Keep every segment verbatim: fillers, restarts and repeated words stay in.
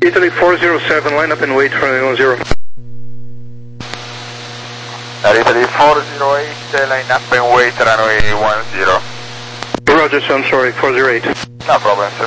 Italy four zero seven, line up and wait for runway one zero. Italy four zero eight, line up and wait runway one zero. Roger, sir, I'm sorry, four zero eight. No problem, sir.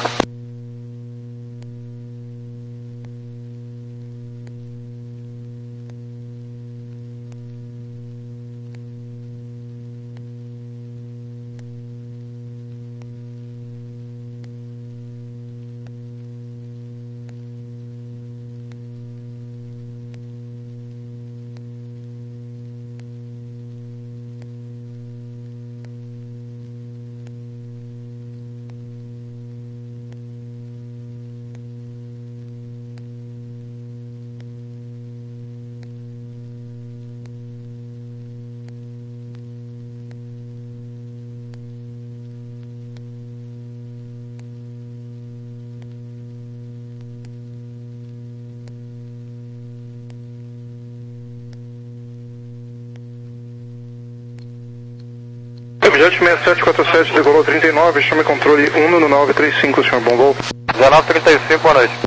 Jet seis sete quatro sete, decolou trinta e nove, chame controle um no nove três cinco, senhor, bom voo. dezenove trinta e cinco, boa noite.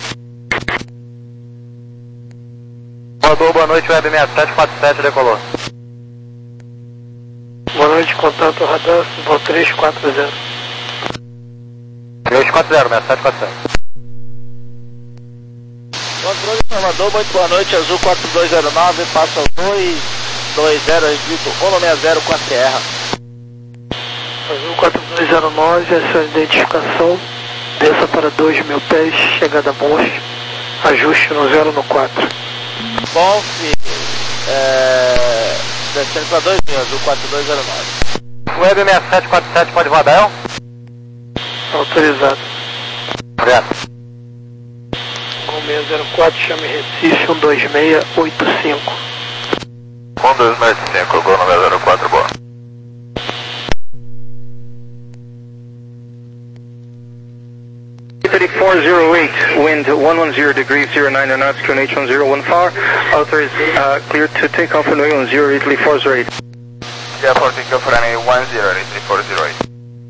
Voador, boa noite, Web seis sete quatro sete, decolou. Boa noite, contato radar, voo três quatro zero. três quatro zero, seis sete quatro sete. Controle Salvador, muito boa noite, Azul quatro dois zero nove, passa dois dois zero, registro um seis zero com a Sierra. Azul quatro dois zero nove, essa é a identificação, desça para dois mil pés, chegada a Monte, ajuste no zero no quatro. Bom, filho, é... descendo para dois mil, Azul quatro dois zero nove. Web seis sete quatro sete, pode voar, Dael? Autorizado. Obrigado. um seis zero quatro, chame Recife, um dois seis oito cinco. um dois seis cinco, Gol seis zero quatro, boa. Italy four zero eight, wind one ten degrees zero nine knots, Q N H one zero one far, authorized, uh, cleared to take off runway one zero, Italy four zero eight. Yeah, for take off runway one zero, Italy four zero eight.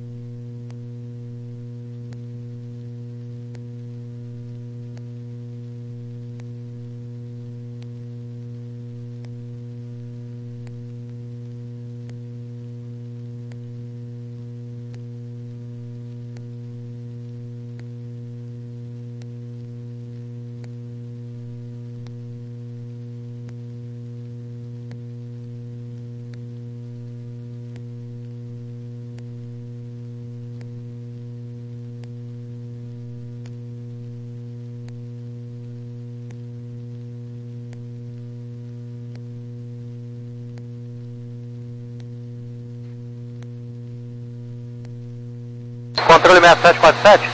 Controle seis sete quatro sete.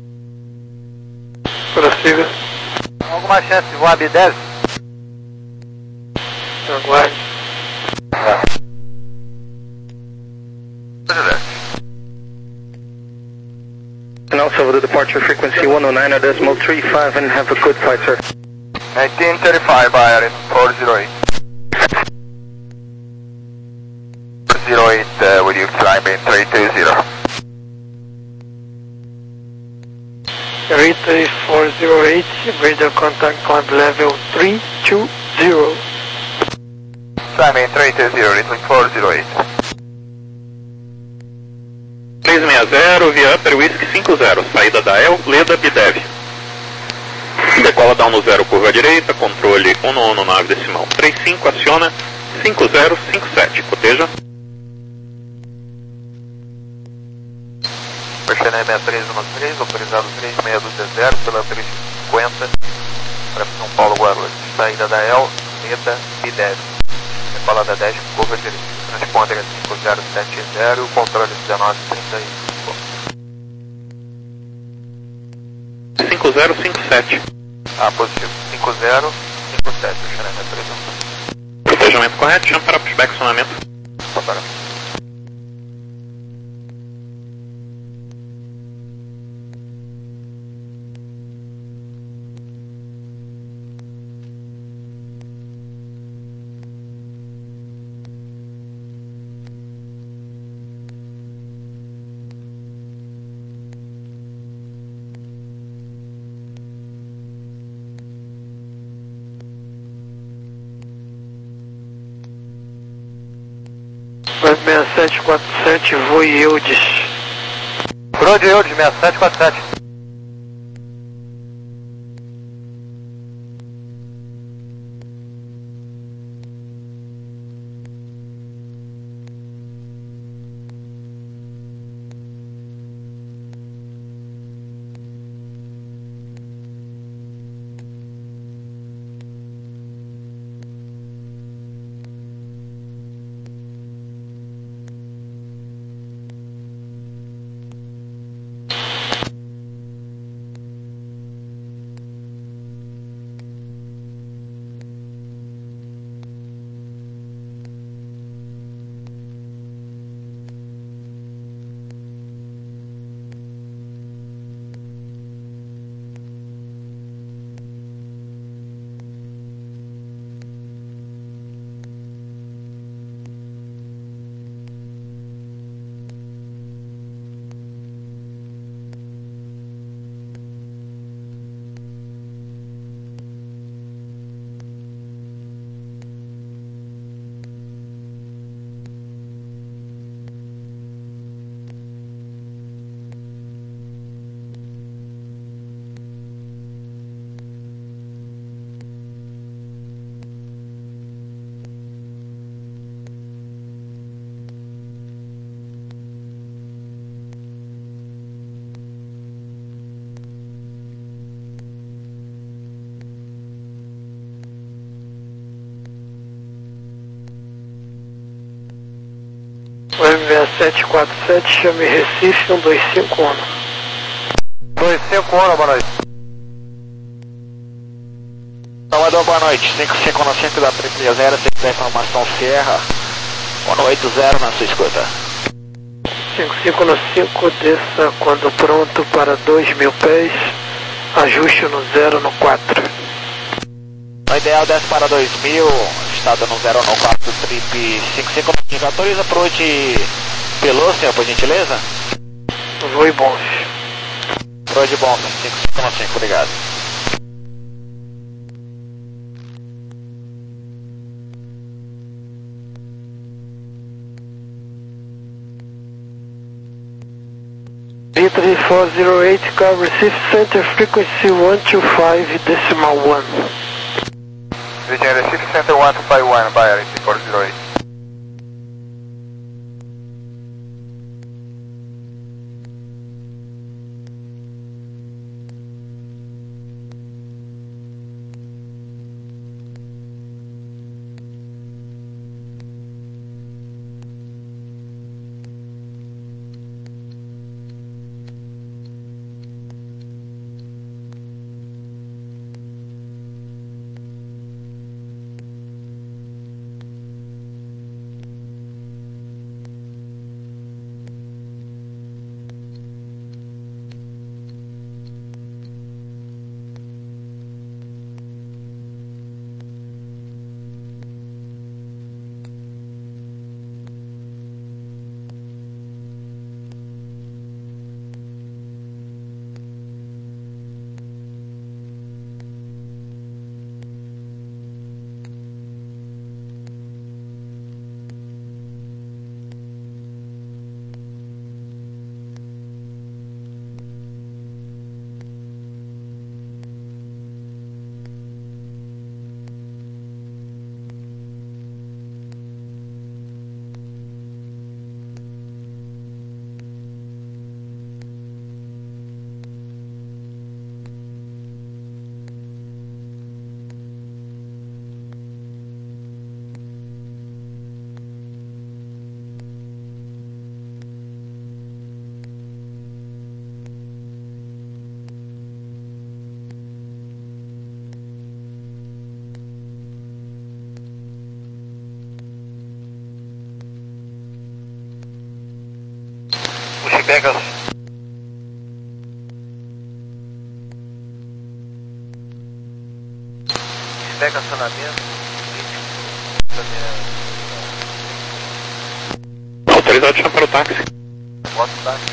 Prossiga. Alguma chance de voar B dez? Aguarde. Now, so the departure frequency one oh nine decimal three five and have a good flight, sir. nineteen thirty-five, Bayer, four zero eight. four zero eight, uh, with you climbing three two zero. Italy four zero eight, radio contact climb level three two zero. Climbing three two zero, Italy four zero eight. três seis zero, via Upper Whisky cinco zero, saída da El, Leda, Bidev. Decola down no zero, curva direita, controle um no nove decimal três cinco, aciona cinco zero cinco sete, coteja. Baixando seis três um três, autorizado três seis dois zero pela três cinquenta para São Paulo, Guarulhos. Saída da El, Leda, Bidev. Decola da dez, curva direita. Transponder cinco zero sete zero, controle dezenove trinta e cinco. cinco zero cinco sete. Ah, positivo. cinco zero cinco sete, baixando seis três um. Cotejamento correto, chama para pushback acionamento. Para. seis sete quatro sete, Voe Eudes. Brode Eudes, seis sete quatro sete. seis sete quatro sete, chame Recife, um dois cinco um. dois cinco um, boa noite. Salvador, boa noite. cinco cinco um cinco da Triple Zero, se quiser informação Sierra, um oito zero na sua escuta. cinco cinco um cinco, desça quando pronto para dois mil pés, ajuste no zero no quatro. No ideal desce para dois mil, estado no zero no quatro, trip cinco cinco um cinco. Autoriza pro de Pelô, senhor, por gentileza? Voe Bonf. Pro de Bonf, cinco cinco um cinco, obrigado. B three four zero eight, car Recife Center, frequency one two five decimal one. Virginia Recife Center one two five one, Bayer, four zero eight. Vegas. Pega acionamento. Autorizado chamar para o táxi. Bota o táxi.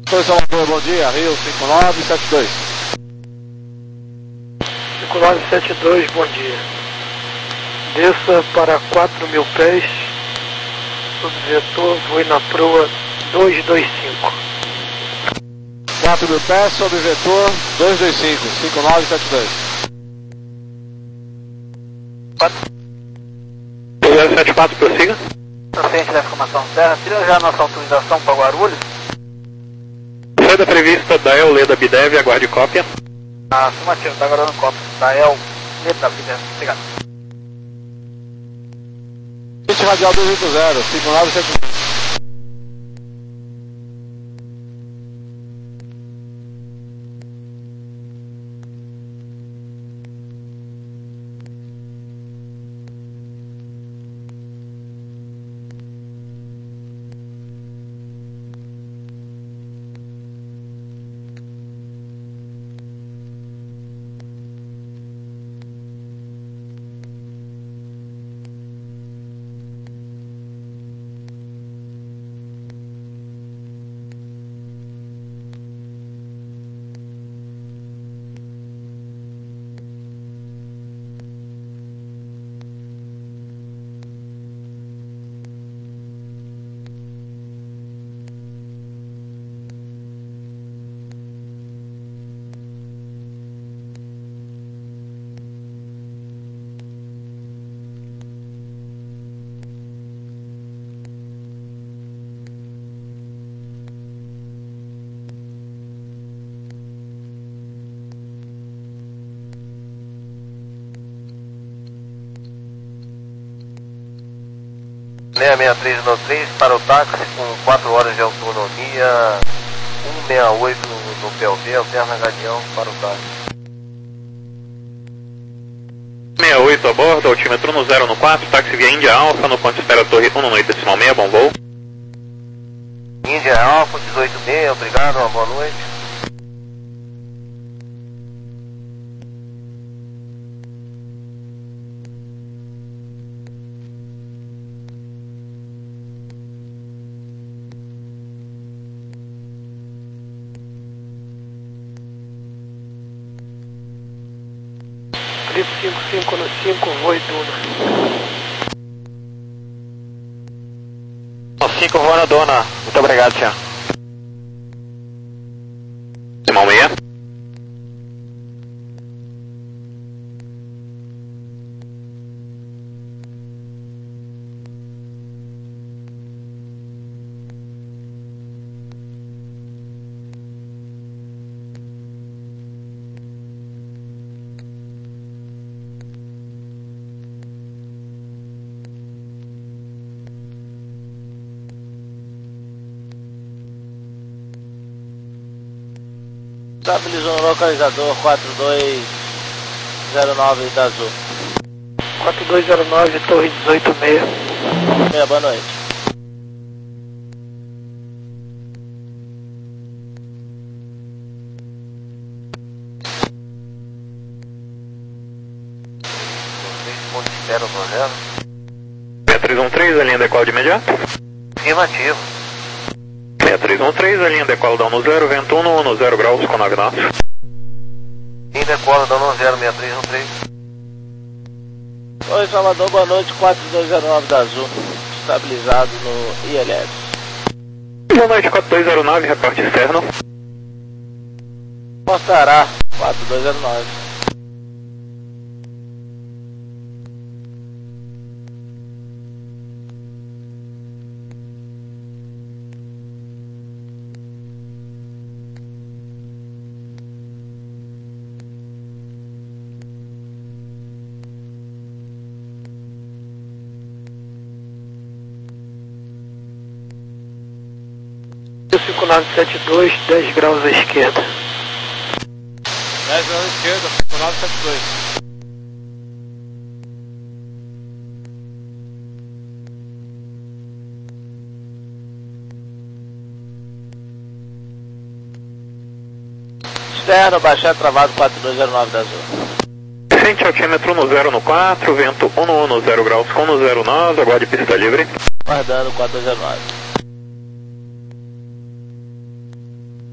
Oi, Salvador, bom dia, Rio cinco nove sete dois. cinco nove sete dois, bom dia. Desça para quatro mil pés, subvetor, voe na proa dois dois cinco. quatro mil pés, sob vetor dois dois cinco, cinco nove sete dois. zero sete quatro, prossiga. Ciente da informação terra, tira já a nossa autorização para Guarulhos. Saída prevista da El Leda Bidev, aguarde cópia. Afirmativo, está aguardando cópia da El Leda Bidev. Obrigado. Gente radial dois oito zero, cinco nove sete dois. seis seis três no três para o táxi com quatro horas de autonomia, cento e sessenta e oito no P L V, alterna Galeão para o táxi. sessenta e oito a bordo, altímetro no zero no quatro, táxi via Índia Alfa, no ponto de espera Torre um no oito decimal seis, bom voo. Índia Alfa, dezoito seis, obrigado, uma boa noite. cinco cinco no cinco, voe Duna. cinco voa na Dona. Muito obrigado, senhor. Decimal seis. Estabilizou o localizador quatro dois zero nove da Azul. quatro dois zero nove, Torre dezoito seis. É, boa noite. seis três um três, a linha decola de imediato. Afirmativo. seis três um três, a linha decola down no zero, vento um no no zero graus com nove knots. Linha decola down no zero, seis três um três. Oi, Salvador, boa noite, quatro dois zero nove da Azul, estabilizado no I L S. Boa noite, quatro dois zero nove, reporte externo. Mostará, quatro dois zero nove. cinco nove sete dois, dez graus à esquerda. dez graus à esquerda, cinco nove sete dois. Externo, baixar travado quatro dois zero nove da Azul. Sente altímetro no zero no quatro, vento um no no zero graus com no zero nove, aguarde pista livre. Guardando quatro dois zero nove.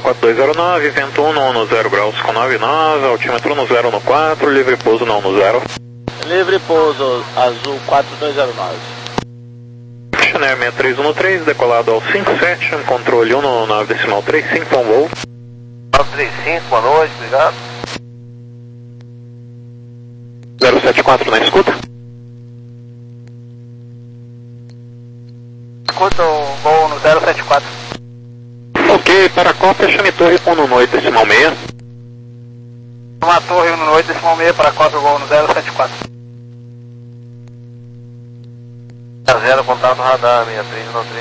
quatro dois zero nove, vento um no zero graus com nove nove, altímetro no zero no quatro, livre pouso não no zero. Livre pouso, azul quatro dois zero nove. Channel seis três um no três, decolado ao cinco sete, controle um no nove decimal três cinco, bom voo. nove três cinco, boa noite, obrigado. zero sete quatro na escuta. Escuta o voo no zero sete quatro. Ok, para a cópia, chame torre um no oito decimal seis. Uma torre um no oito decimal seis para a cópia, voo no zero sete quatro. zero, contato radar, seis três um no três.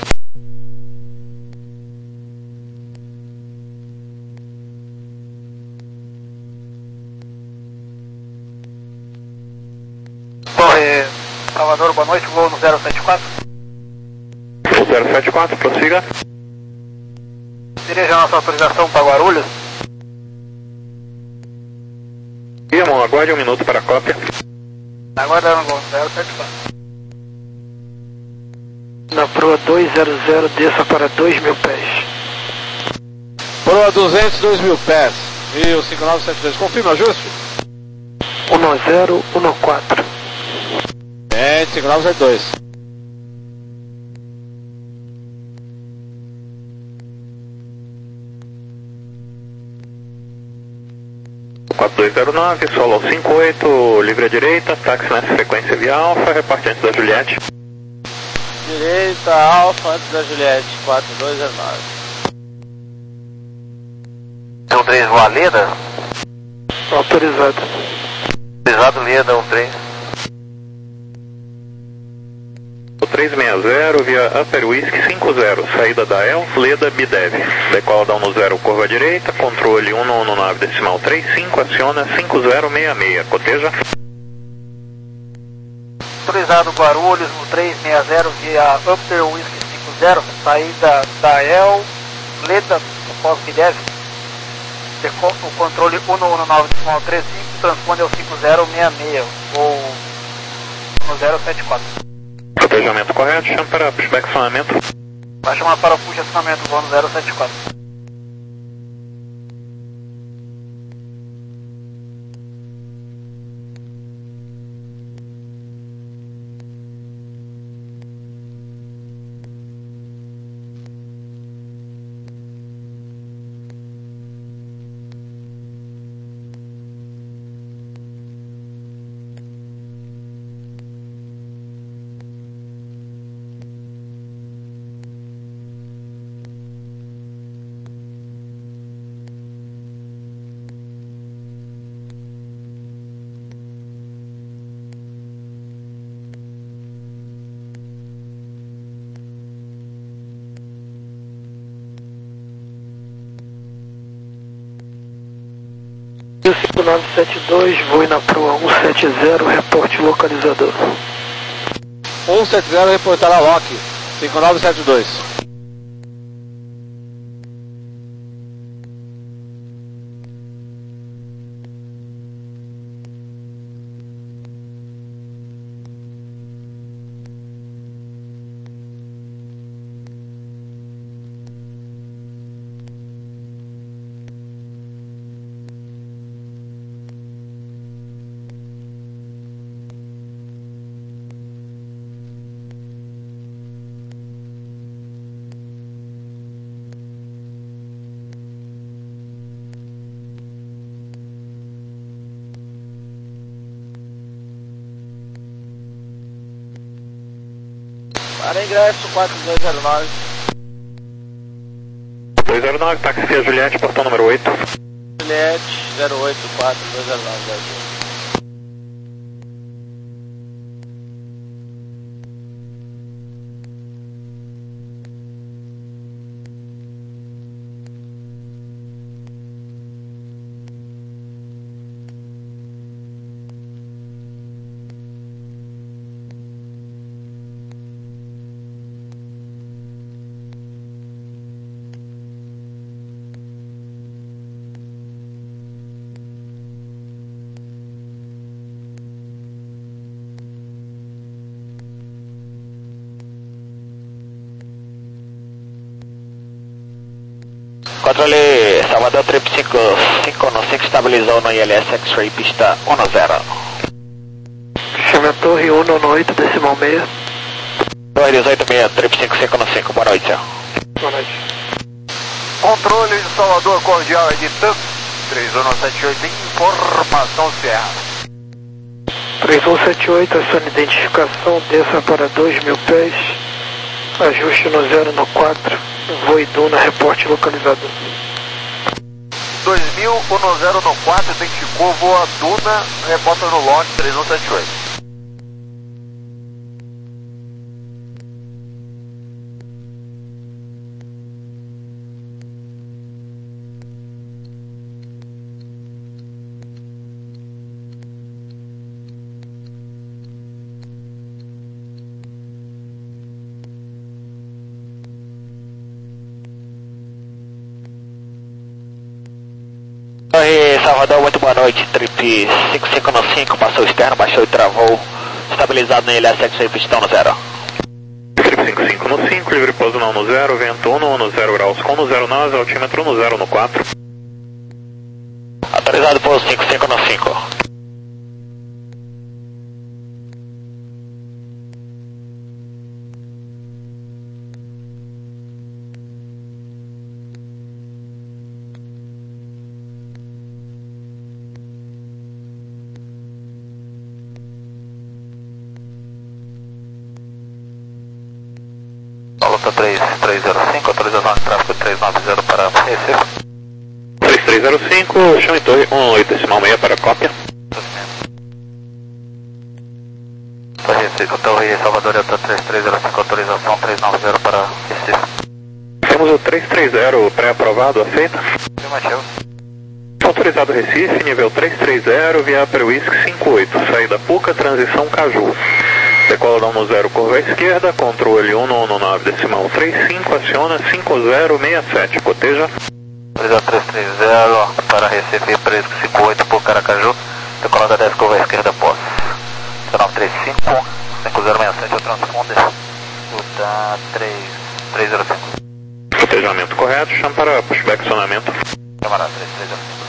Torre Salvador, boa noite, voo no zero sete quatro. zero sete quatro, prossiga. Dirija a nossa autorização para Guarulhos. Irmão, aguarde um minuto para a cópia. Aguardando o voo no zero sete quatro. Na proa duzentos, desça para dois mil pés. Proa duzentos, dois mil pés. E o cinco nove sete dois, confirma ajuste? um zero um quatro. É, cinco nove sete dois. quatro dois zero nove, solo cinco oito, livre à direita, táxi nessa frequência via Alfa, reporte antes da Juliette. Direita, Alfa, antes da Juliette, quatro dois zero nove. um três, voa Leda. Autorizado. Autorizado Leda, um três. O três seis zero via Upper Whisky cinco zero, saída da El, Leda, Bidev. Decola down no zero, curva direita, controle um no nove decimal três cinco, aciona cinco zero seis seis, coteja. Autorizado Guarulhos no três seis zero via Upper Whisky cinco zero, saída da El, Leda, pós-Bidev. O controle um no nove decimal três cinco, transponde ao cinco zero seis seis, ou no zero sete quatro. Cotejamento correto, chama para pushback acionamento. Vai chamar para o push acionamento, voo no zero sete quatro. cinco nove sete dois, voe na proa cento e setenta, reporte localizador. cento e setenta, reportar a Lock, cinco nove sete dois. Para ingresso quatro dois zero nove. dois zero nove, táxi via Juliette, portão número oito. Juliette zero oito quatro dois zero nove zero. Controle Salvador trip cinco cinco no cinco estabilizou no I L S X-Ray pista um zero. Chama a torre um no oito, decimal seis. Torre dezoito seis, trip cinco cinco no cinco, boa noite, senhor. Boa noite. Controle de Salvador Cordial é de T U C três um sete oito, informação Sierra. três um sete oito, a sua identificação, desça para dois mil pés, ajuste no zero no quatro, voo e Duna, reporte localizador. dois mil, um zero no quatro, identificou, voa Duna, reporta no launch três um sete oito. Torre Salvador, muito boa noite, trip cinco cinco no cinco, passou externo, baixou e travou, estabilizado no I L S X-Ray pistão no zero. Trip cinco cinco no cinco, livre pouso não no zero, vento um no zero graus com no zero nove, altímetro no zero no quatro. Autorizado pouso cinco cinco no cinco. Alta três três zero cinco, autorização de tráfego três nove zero para Recife. três três zero cinco, chame torre um oito decimal seis para cópia. Torre Salvador, Alta três três zero cinco, autorização três nove zero para Recife. Temos o três três zero pré-aprovado, aceita? Afirmativo. Autorizado Recife, nível três três zero, via Upper Whisky cinco oito, saída Puca, transição Caju. Decola down no zero, curva à esquerda, controle um no nove decimal trinta e cinco, aciona cinco zero seis sete, coteja. Autorizado três três zero para Recife, Upper Whisky cinco oito, por Caracaju. Decola da dez, curva à esquerda, pós. nove três cinco, cinco zero seis sete, o transponder. Luta três três zero cinco. Cotejamento correto, chama para pushback acionamento. Camarada três três zero cinco.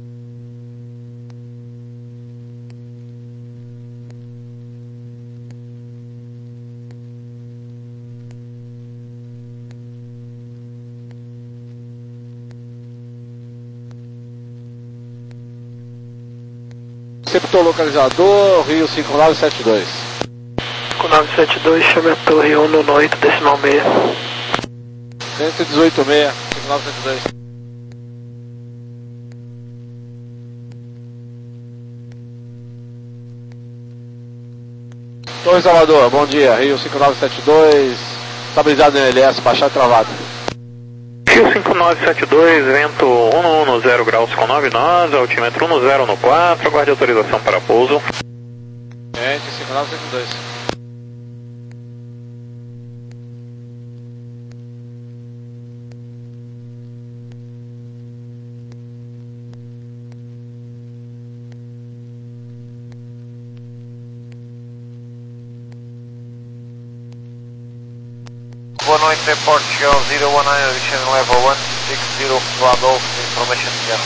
Receptor localizador, Rio cinco nove sete dois. cinco nove sete dois, chama a torre um no oito, decimal seis. cento e dezoito seis, cinco nove sete dois. Torre Salvador, bom dia, Rio cinco nove sete dois, estabilizado no L S, baixado e travado. Rio cinco nove sete dois, vento um no um, zero graus com nove nós, altímetro um no zero no quatro, aguarde autorização para pouso. Gente, cinco nove sete dois. Boa noite, report Shell zero one nine, addition level one six zero, Adolf, information here.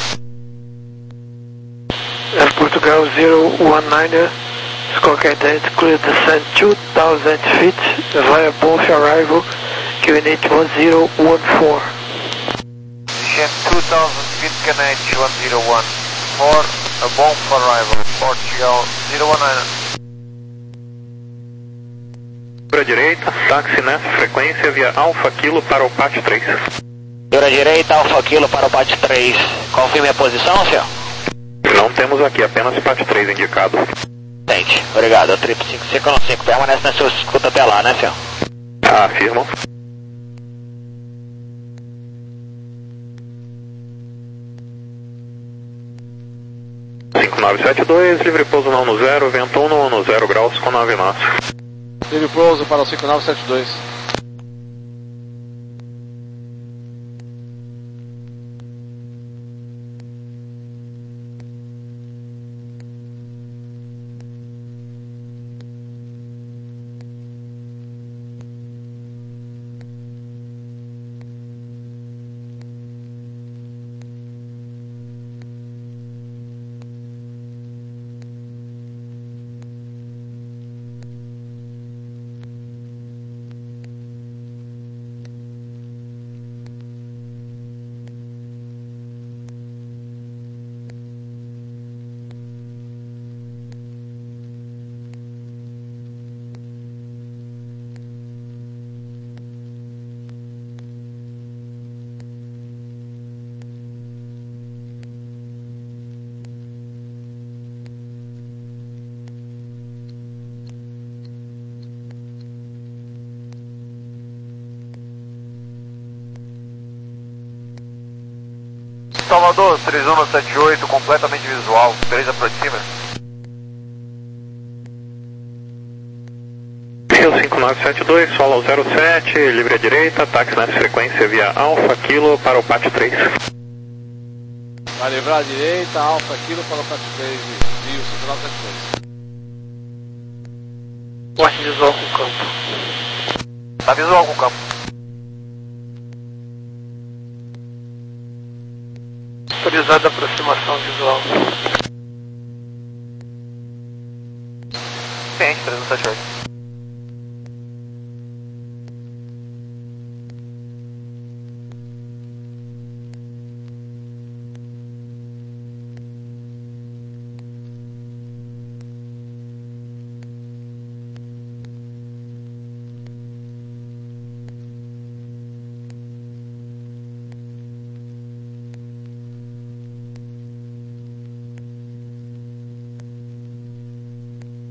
Air Portugal zero one nine, Squawk Ident, clear descent two thousand feet, via both arrival, Q N H one zero one four. Addition two thousand feet, Q N H one zero one four, a bomb for arrival, Portugal zero one nine. Para direita, táxi nessa frequência via Alfa Kilo para o P A T três. Dura direita, Alfa Kilo para o P A T três. Confirme a posição, senhor? Não temos aqui, apenas P A T três indicado. Tente, obrigado. Trip cinco cinco no cinco, permanece na sua escuta até lá, né, senhor? Ah, afirmo. cinco nove sete dois, livre pouso não no zero, vento um no no zero graus com nove nós. Livre pouso para o cinco nove sete dois. Salvador, três um sete oito, completamente visual, três aproxima. Rio cinco nove sete dois, solo zero sete, livre à direita, táxi nessa frequência via Alfa Kilo para o pátio três. Vai livrar à direita, Alfa Kilo para o pátio três, Rio cinco nove sete dois. Corte visual com campo. Tá visual com campo. Autorizada aproximação visual. Ciente, três um sete oito.